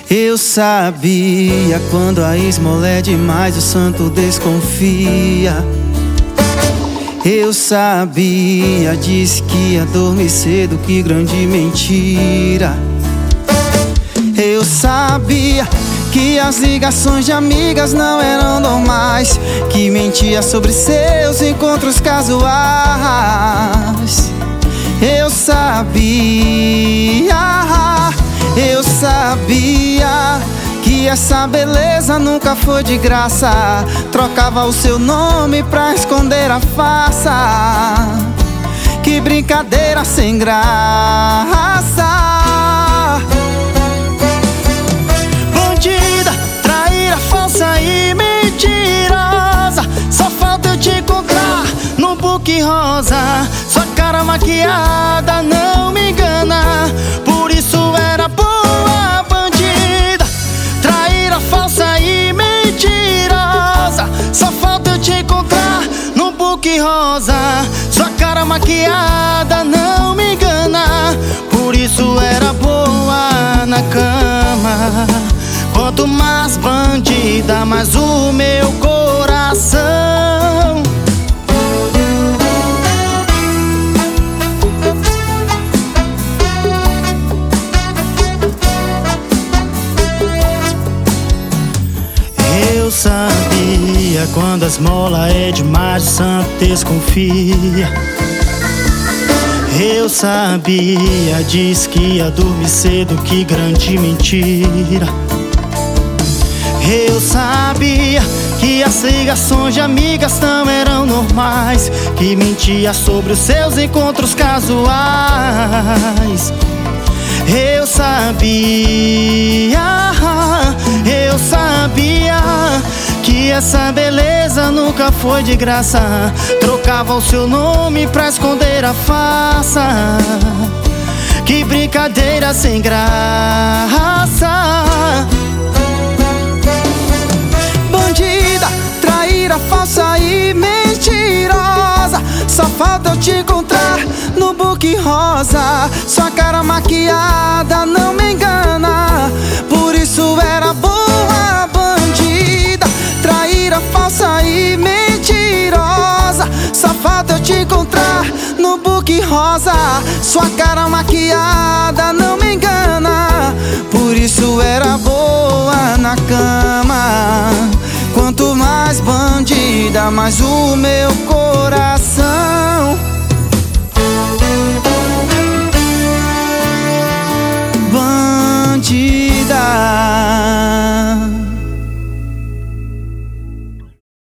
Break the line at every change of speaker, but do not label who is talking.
Eu sabia, quando a esmola é demais, o santo desconfia. Eu sabia, disse que ia dormir cedo, que grande mentira. Eu sabia que as ligações de amigas não eram normais, que mentia sobre seus encontros casuais. Eu sabia que essa beleza nunca foi de graça. Trocava o seu nome pra esconder a farsa. Que brincadeira sem graça. Bandida, traíra, falsa e mentirosa. Só falta eu te encontrar no book rosa. Sua cara maquiada não me engana, por isso era boa. Bandida, traíra, falsa e mentirosa. Só falta eu te encontrar no book rosa. Sua cara maquiada não me engana, por isso era boa na cama. Quanto mais bandida, mais o meu coração. Eu sabia, quando a esmola é demais, o santo desconfia. Eu sabia, disse que ia dormir cedo, que grande mentira. Eu sabia que as ligações de amigas não eram normais, que mentia sobre os seus encontros casuais. Eu sabia que essa beleza nunca foi de graça. Trocava o seu nome pra esconder a farsa. Que brincadeira sem graça. Bandida, traíra, falsa e mentirosa. Só falta eu te encontrar no book rosa. Sua cara maquiada não me engana, por isso era boa. Bandida, traíra, falsa e mentirosa. Só falta eu te encontrar no book rosa. Sua cara maquiada não me engana, por isso era boa na cama. Quanto mais bandida, mais o meu coração.